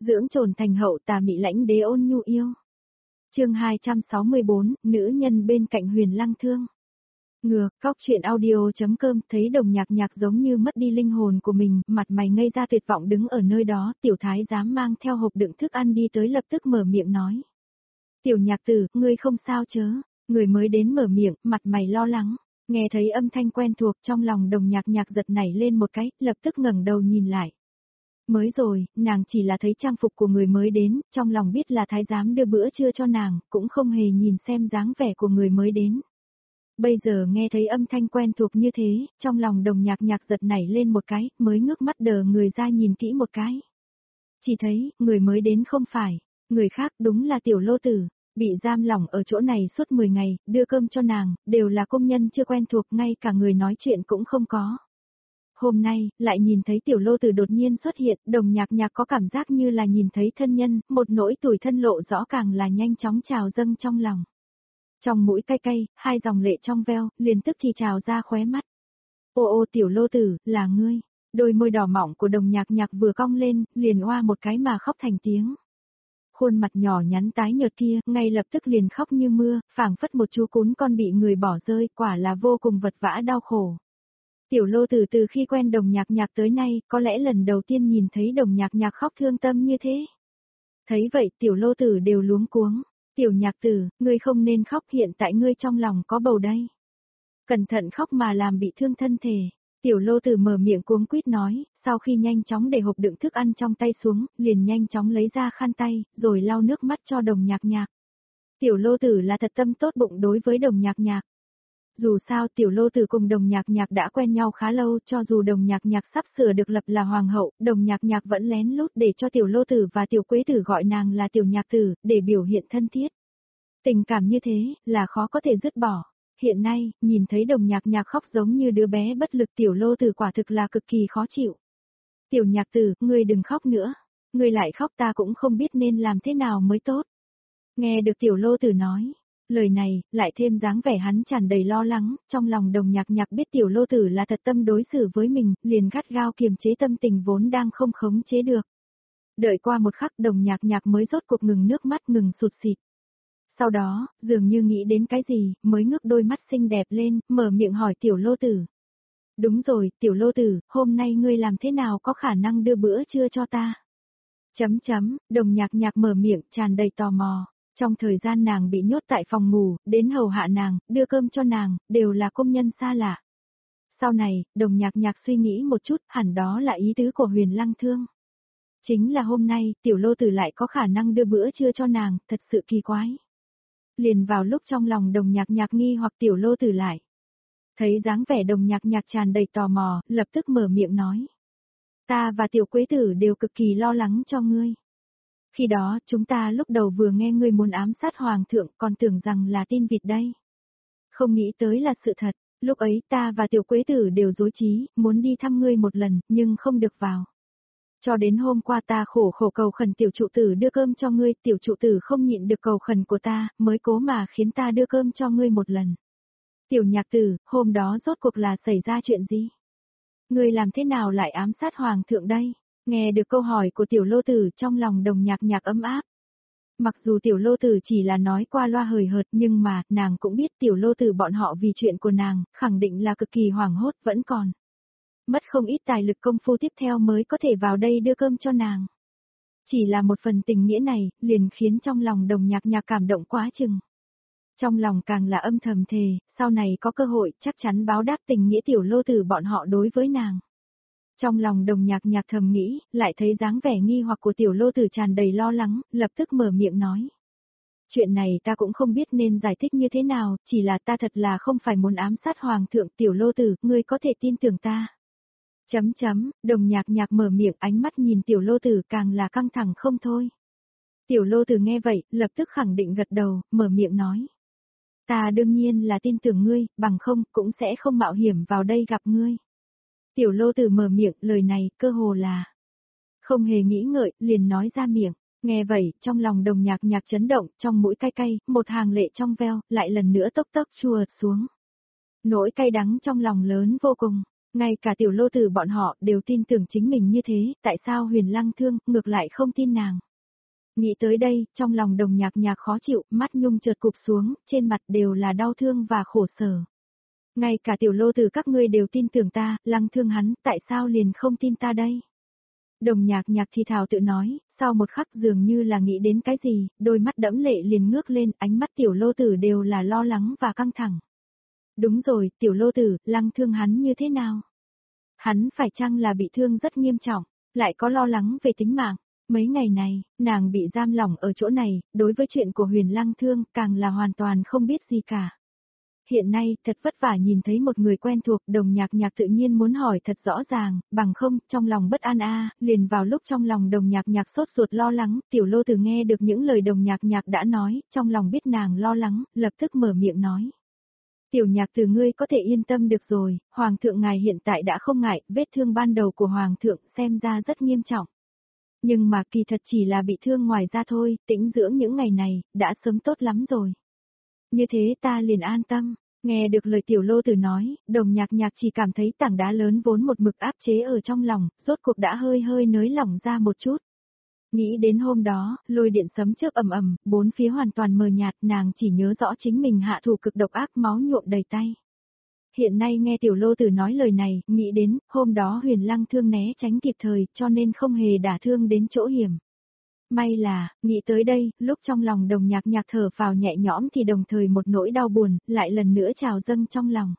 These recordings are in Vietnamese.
dưỡng trồn thành hậu tà mị lãnh đế ôn nhu yêu. Chương 264, nữ nhân bên cạnh Huyền Lăng Thương. Ngược, Cóc Truyện Audio.com thấy Đồng Nhạc Nhạc giống như mất đi linh hồn của mình, mặt mày ngây ra tuyệt vọng đứng ở nơi đó, tiểu thái giám mang theo hộp đựng thức ăn đi tới lập tức mở miệng nói. Tiểu Nhạc tử, ngươi không sao chớ, người mới đến mở miệng, mặt mày lo lắng, nghe thấy âm thanh quen thuộc trong lòng Đồng Nhạc Nhạc giật nảy lên một cái, lập tức ngẩng đầu nhìn lại. Mới rồi, nàng chỉ là thấy trang phục của người mới đến, trong lòng biết là thái giám đưa bữa trưa cho nàng, cũng không hề nhìn xem dáng vẻ của người mới đến. Bây giờ nghe thấy âm thanh quen thuộc như thế, trong lòng Đồng Nhạc Nhạc giật nảy lên một cái, mới ngước mắt đờ người ra nhìn kỹ một cái. Chỉ thấy, người mới đến không phải, người khác đúng là tiểu lô tử, bị giam lỏng ở chỗ này suốt 10 ngày, đưa cơm cho nàng, đều là công nhân chưa quen thuộc, ngay cả người nói chuyện cũng không có. Hôm nay, lại nhìn thấy tiểu lô tử đột nhiên xuất hiện, Đồng Nhạc Nhạc có cảm giác như là nhìn thấy thân nhân, một nỗi tủi thân lộ rõ càng là nhanh chóng trào dâng trong lòng. Trong mũi cay cay, hai dòng lệ trong veo, liền tức thì trào ra khóe mắt. Ô tiểu lô tử, là ngươi. Đôi môi đỏ mỏng của Đồng Nhạc Nhạc vừa cong lên, liền oa một cái mà khóc thành tiếng. Khuôn mặt nhỏ nhắn tái nhợt kia, ngay lập tức liền khóc như mưa, phảng phất một chú cún con bị người bỏ rơi, quả là vô cùng vật vã đau khổ. Tiểu lô tử từ khi quen Đồng Nhạc Nhạc tới nay, có lẽ lần đầu tiên nhìn thấy Đồng Nhạc Nhạc khóc thương tâm như thế. Thấy vậy tiểu lô tử đều luống cuống. Tiểu Nhạc tử, ngươi không nên khóc, hiện tại ngươi trong lòng có bầu đây. Cẩn thận khóc mà làm bị thương thân thể. Tiểu lô tử mở miệng cuống quýt nói, sau khi nhanh chóng để hộp đựng thức ăn trong tay xuống, liền nhanh chóng lấy ra khăn tay, rồi lau nước mắt cho Đồng Nhạc Nhạc. Tiểu lô tử là thật tâm tốt bụng đối với Đồng Nhạc Nhạc. Dù sao tiểu lô tử cùng Đồng Nhạc Nhạc đã quen nhau khá lâu, cho dù Đồng Nhạc Nhạc sắp sửa được lập là hoàng hậu, Đồng Nhạc Nhạc vẫn lén lút để cho tiểu lô tử và tiểu quế tử gọi nàng là tiểu nhạc tử, để biểu hiện thân thiết. Tình cảm như thế, là khó có thể dứt bỏ. Hiện nay, nhìn thấy Đồng Nhạc Nhạc khóc giống như đứa bé bất lực, tiểu lô tử quả thực là cực kỳ khó chịu. Tiểu Nhạc tử, ngươi đừng khóc nữa. Ngươi lại khóc ta cũng không biết nên làm thế nào mới tốt. Nghe được tiểu lô tử nói. Lời này, lại thêm dáng vẻ hắn tràn đầy lo lắng, trong lòng Đồng Nhạc Nhạc biết tiểu lô tử là thật tâm đối xử với mình, liền gắt gao kiềm chế tâm tình vốn đang không khống chế được. Đợi qua một khắc Đồng Nhạc Nhạc mới rốt cuộc ngừng nước mắt, ngừng sụt sịt. Sau đó, dường như nghĩ đến cái gì, mới ngước đôi mắt xinh đẹp lên, mở miệng hỏi tiểu lô tử. Đúng rồi, tiểu lô tử, hôm nay ngươi làm thế nào có khả năng đưa bữa trưa cho ta? Đồng Nhạc Nhạc mở miệng tràn đầy tò mò. Trong thời gian nàng bị nhốt tại phòng ngủ, đến hầu hạ nàng, đưa cơm cho nàng, đều là công nhân xa lạ. Sau này, Đồng Nhạc Nhạc suy nghĩ một chút, hẳn đó là ý tứ của Huyền Lăng Thương. Chính là hôm nay, tiểu lô tử lại có khả năng đưa bữa trưa cho nàng, thật sự kỳ quái. Liền vào lúc trong lòng Đồng Nhạc Nhạc nghi hoặc tiểu lô tử lại. Thấy dáng vẻ Đồng Nhạc Nhạc tràn đầy tò mò, lập tức mở miệng nói. Ta và tiểu quế tử đều cực kỳ lo lắng cho ngươi. Khi đó, chúng ta lúc đầu vừa nghe ngươi muốn ám sát hoàng thượng còn tưởng rằng là tin vịt đây. Không nghĩ tới là sự thật, lúc ấy ta và tiểu quế tử đều dối trí, muốn đi thăm ngươi một lần, nhưng không được vào. Cho đến hôm qua ta khổ cầu khẩn tiểu trụ tử đưa cơm cho ngươi, tiểu trụ tử không nhịn được cầu khẩn của ta, mới cố mà khiến ta đưa cơm cho ngươi một lần. Tiểu Nhạc tử, hôm đó rốt cuộc là xảy ra chuyện gì? Ngươi làm thế nào lại ám sát hoàng thượng đây? Nghe được câu hỏi của tiểu lô tử trong lòng Đồng Nhạc Nhạc ấm áp. Mặc dù tiểu lô tử chỉ là nói qua loa hời hợt nhưng mà nàng cũng biết tiểu lô tử bọn họ vì chuyện của nàng, khẳng định là cực kỳ hoảng hốt vẫn còn. Mất không ít tài lực công phu tiếp theo mới có thể vào đây đưa cơm cho nàng. Chỉ là một phần tình nghĩa này, liền khiến trong lòng Đồng Nhạc Nhạc cảm động quá chừng. Trong lòng càng là âm thầm thề, sau này có cơ hội chắc chắn báo đáp tình nghĩa tiểu lô tử bọn họ đối với nàng. Trong lòng Đồng Nhạc Nhạc thầm nghĩ, lại thấy dáng vẻ nghi hoặc của tiểu lô tử tràn đầy lo lắng, lập tức mở miệng nói. Chuyện này ta cũng không biết nên giải thích như thế nào, chỉ là ta thật là không phải muốn ám sát hoàng thượng, tiểu lô tử, ngươi có thể tin tưởng ta. Đồng Nhạc Nhạc mở miệng, ánh mắt nhìn tiểu lô tử càng là căng thẳng không thôi. Tiểu lô tử nghe vậy, lập tức khẳng định gật đầu, mở miệng nói. Ta đương nhiên là tin tưởng ngươi, bằng không, cũng sẽ không mạo hiểm vào đây gặp ngươi. Tiểu lô tử mở miệng, lời này, cơ hồ là không hề nghĩ ngợi, liền nói ra miệng. Nghe vậy, trong lòng Đồng Nhạc Nhạc chấn động, trong mũi cay cay, một hàng lệ trong veo, lại lần nữa tốc tốc chua xuống. Nỗi cay đắng trong lòng lớn vô cùng. Ngay cả tiểu lô tử bọn họ đều tin tưởng chính mình như thế, tại sao Huyền Lăng Thương ngược lại không tin nàng. Nghĩ tới đây, trong lòng Đồng Nhạc Nhạc khó chịu, mắt nhung chợt cụp xuống, trên mặt đều là đau thương và khổ sở. Ngay cả tiểu lô tử các ngươi đều tin tưởng ta, Lăng Thương hắn, tại sao liền không tin ta đây? Đồng Nhạc Nhạc thì thào tự nói, sau một khắc dường như là nghĩ đến cái gì, đôi mắt đẫm lệ liền ngước lên, ánh mắt tiểu lô tử đều là lo lắng và căng thẳng. Đúng rồi, tiểu lô tử, Lăng Thương hắn như thế nào? Hắn phải chăng là bị thương rất nghiêm trọng, lại có lo lắng về tính mạng? Mấy ngày này, nàng bị giam lỏng ở chỗ này, đối với chuyện của Huyền Lăng Thương càng là hoàn toàn không biết gì cả. Hiện nay, thật vất vả nhìn thấy một người quen thuộc, Đồng Nhạc Nhạc tự nhiên muốn hỏi thật rõ ràng, bằng không, trong lòng bất an liền vào lúc trong lòng Đồng Nhạc Nhạc sốt ruột lo lắng, tiểu lô tử nghe được những lời Đồng Nhạc Nhạc đã nói, trong lòng biết nàng lo lắng, lập tức mở miệng nói. Tiểu Nhạc từ ngươi có thể yên tâm được rồi, Hoàng thượng ngài hiện tại đã không ngại, vết thương ban đầu của Hoàng thượng xem ra rất nghiêm trọng. Nhưng mà kỳ thật chỉ là bị thương ngoài da thôi, tĩnh dưỡng những ngày này, đã sớm tốt lắm rồi. Như thế ta liền an tâm, nghe được lời tiểu lô tử nói, Đồng Nhạc Nhạc chỉ cảm thấy tảng đá lớn vốn một mực áp chế ở trong lòng, rốt cuộc đã hơi hơi nới lỏng ra một chút. Nghĩ đến hôm đó, lôi điện sấm chớp ầm ầm, bốn phía hoàn toàn mờ nhạt, nàng chỉ nhớ rõ chính mình hạ thủ cực độc ác máu nhuộm đầy tay. Hiện nay nghe tiểu lô tử nói lời này, nghĩ đến, hôm đó Huyền Lăng Thương né tránh kịp thời, cho nên không hề đả thương đến chỗ hiểm. May là, nghĩ tới đây, lúc trong lòng Đồng Nhạc Nhạc thở phào nhẹ nhõm thì đồng thời một nỗi đau buồn, lại lần nữa trào dâng trong lòng.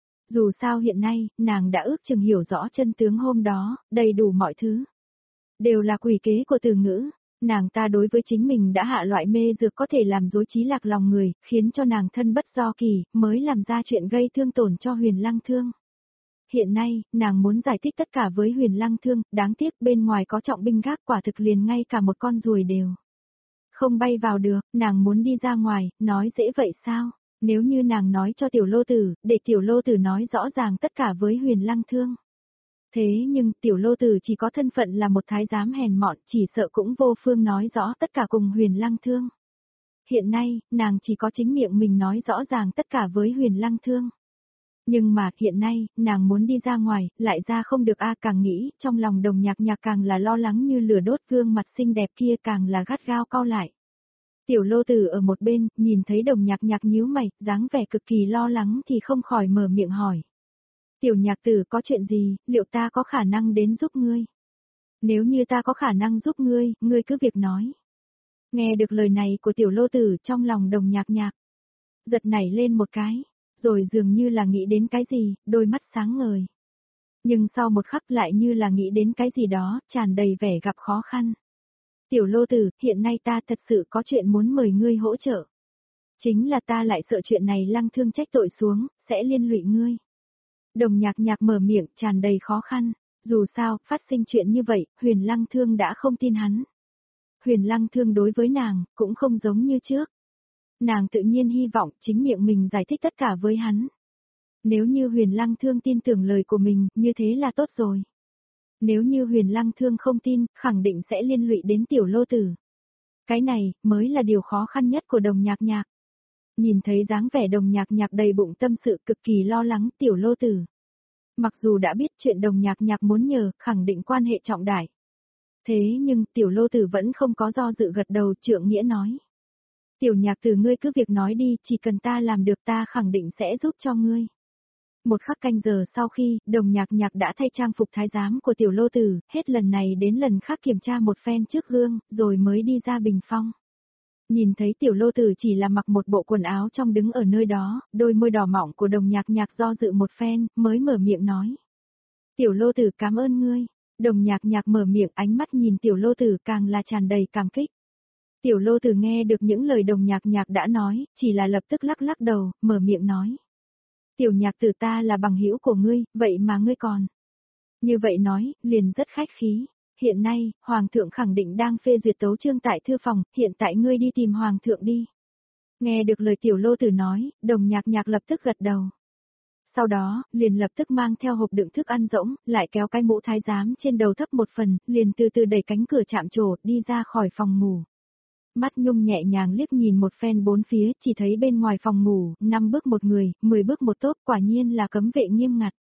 Dù sao hiện nay, nàng đã ước chừng hiểu rõ chân tướng hôm đó, đầy đủ mọi thứ. Đều là quỷ kế của Từ Ngữ, nàng ta đối với chính mình đã hạ loại mê dược có thể làm dối trí lạc lòng người, khiến cho nàng thân bất do kỳ, mới làm ra chuyện gây thương tổn cho Huyền Lăng Thương. Hiện nay, nàng muốn giải thích tất cả với Huyền Lăng Thương, đáng tiếc bên ngoài có trọng binh gác quả thực liền ngay cả một con ruồi đều không bay vào được, nàng muốn đi ra ngoài, nói dễ vậy sao? Nếu như nàng nói cho tiểu lô tử, để tiểu lô tử nói rõ ràng tất cả với Huyền Lăng Thương. Thế nhưng tiểu lô tử chỉ có thân phận là một thái giám hèn mọn, chỉ sợ cũng vô phương nói rõ tất cả cùng Huyền Lăng Thương. Hiện nay, nàng chỉ có chính miệng mình nói rõ ràng tất cả với Huyền Lăng Thương. Nhưng mà hiện nay, nàng muốn đi ra ngoài, lại ra không được càng nghĩ, trong lòng Đồng Nhạc Nhạc càng là lo lắng như lửa đốt, gương mặt xinh đẹp kia càng là gắt gao cau lại. Tiểu lô tử ở một bên, nhìn thấy Đồng Nhạc Nhạc nhíu mày, dáng vẻ cực kỳ lo lắng thì không khỏi mở miệng hỏi. Tiểu Nhạc tử có chuyện gì, liệu ta có khả năng đến giúp ngươi? Nếu như ta có khả năng giúp ngươi, ngươi cứ việc nói. Nghe được lời này của tiểu lô tử trong lòng Đồng Nhạc Nhạc, giật nảy lên một cái, rồi dường như là nghĩ đến cái gì, đôi mắt sáng ngời. Nhưng sau một khắc lại như là nghĩ đến cái gì đó, tràn đầy vẻ gặp khó khăn. Tiểu lô tử, hiện nay ta thật sự có chuyện muốn mời ngươi hỗ trợ. Chính là ta lại sợ chuyện này Lăng Thương trách tội xuống, sẽ liên lụy ngươi. Đồng Nhạc Nhạc mở miệng tràn đầy khó khăn, dù sao, phát sinh chuyện như vậy, Huyền Lăng Thương đã không tin hắn. Huyền Lăng Thương đối với nàng, cũng không giống như trước. Nàng tự nhiên hy vọng chính miệng mình giải thích tất cả với hắn. Nếu như Huyền Lăng Thương tin tưởng lời của mình, như thế là tốt rồi. Nếu như Huyền Lăng Thương không tin, khẳng định sẽ liên lụy đến tiểu lô tử. Cái này, mới là điều khó khăn nhất của Đồng Nhạc Nhạc. Nhìn thấy dáng vẻ Đồng Nhạc Nhạc đầy bụng tâm sự cực kỳ lo lắng tiểu lô tử. Mặc dù đã biết chuyện Đồng Nhạc Nhạc muốn nhờ, khẳng định quan hệ trọng đại. Thế nhưng tiểu lô tử vẫn không có do dự gật đầu, trượng nghĩa nói. Tiểu Nhạc tử ngươi cứ việc nói đi, chỉ cần ta làm được ta khẳng định sẽ giúp cho ngươi. Một khắc canh giờ sau khi, Đồng Nhạc Nhạc đã thay trang phục thái giám của tiểu lô tử, hết lần này đến lần khác kiểm tra một phen trước gương, rồi mới đi ra bình phong. Nhìn thấy tiểu lô tử chỉ là mặc một bộ quần áo trong đứng ở nơi đó, đôi môi đỏ mọng của Đồng Nhạc Nhạc do dự một phen, mới mở miệng nói. Tiểu lô tử cảm ơn ngươi. Đồng Nhạc Nhạc mở miệng, ánh mắt nhìn tiểu lô tử càng là tràn đầy cảm kích. Tiểu lô tử nghe được những lời Đồng Nhạc Nhạc đã nói, chỉ là lập tức lắc lắc đầu, mở miệng nói. Tiểu Nhạc tử ta là bằng hữu của ngươi, vậy mà ngươi còn. Như vậy nói, liền rất khách khí. Hiện nay, Hoàng thượng khẳng định đang phê duyệt tấu chương tại thư phòng, hiện tại ngươi đi tìm Hoàng thượng đi. Nghe được lời tiểu lô tử nói, Đồng Nhạc Nhạc lập tức gật đầu. Sau đó, liền lập tức mang theo hộp đựng thức ăn rỗng, lại kéo cái mũ thái giám trên đầu thấp một phần, liền từ từ đẩy cánh cửa chạm trổ, đi ra khỏi phòng ngủ. Mắt Nhung nhẹ nhàng liếc nhìn một phen bốn phía, chỉ thấy bên ngoài phòng ngủ, 5 bước một người, 10 bước một tốp, quả nhiên là cấm vệ nghiêm ngặt.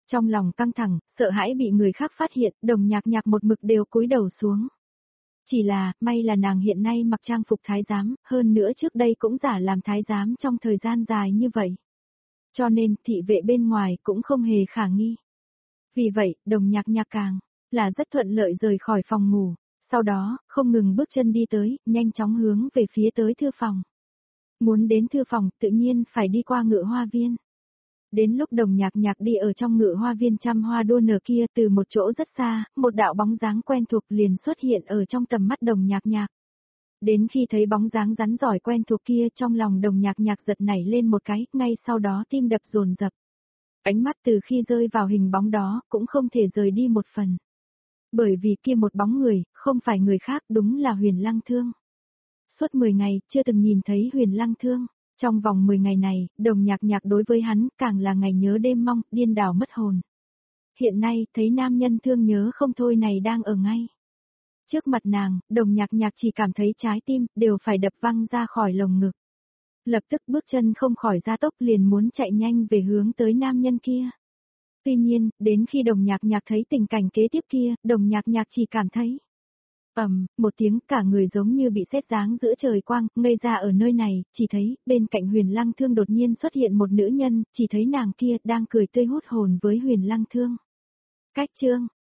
Trong lòng căng thẳng, sợ hãi bị người khác phát hiện, Đồng Nhạc Nhạc một mực đều cúi đầu xuống. Chỉ là, may là nàng hiện nay mặc trang phục thái giám, hơn nữa trước đây cũng giả làm thái giám trong thời gian dài như vậy. Cho nên, thị vệ bên ngoài cũng không hề khả nghi. Vì vậy, Đồng Nhạc Nhạc càng là rất thuận lợi rời khỏi phòng ngủ, sau đó, không ngừng bước chân đi tới, nhanh chóng hướng về phía tới thư phòng. Muốn đến thư phòng, tự nhiên phải đi qua Ngự Hoa Viên. Đến lúc Đồng Nhạc Nhạc đi ở trong Ngự Hoa Viên trăm hoa đua nở kia, từ một chỗ rất xa, một đạo bóng dáng quen thuộc liền xuất hiện ở trong tầm mắt Đồng Nhạc Nhạc. Đến khi thấy bóng dáng rắn giỏi quen thuộc kia, trong lòng Đồng Nhạc Nhạc giật nảy lên một cái, ngay sau đó tim đập dồn dập. Ánh mắt từ khi rơi vào hình bóng đó, cũng không thể rời đi một phần. Bởi vì kia một bóng người, không phải người khác, đúng là Huyền Lăng Thương. Suốt 10 ngày, chưa từng nhìn thấy Huyền Lăng Thương. Trong vòng 10 ngày này, Đồng Nhạc Nhạc đối với hắn, càng là ngày nhớ đêm mong, điên đảo mất hồn. Hiện nay, thấy nam nhân thương nhớ không thôi này đang ở ngay trước mặt nàng, Đồng Nhạc Nhạc chỉ cảm thấy trái tim, đều phải đập văng ra khỏi lồng ngực. Lập tức bước chân không khỏi gia tốc liền muốn chạy nhanh về hướng tới nam nhân kia. Tuy nhiên, đến khi Đồng Nhạc Nhạc thấy tình cảnh kế tiếp kia, Đồng Nhạc Nhạc chỉ cảm thấy một tiếng, cả người giống như bị sét giáng giữa trời quang, ngây ra ở nơi này, chỉ thấy, bên cạnh Huyền Lăng Thương đột nhiên xuất hiện một nữ nhân, chỉ thấy nàng kia đang cười tươi hút hồn với Huyền Lăng Thương. Cách chương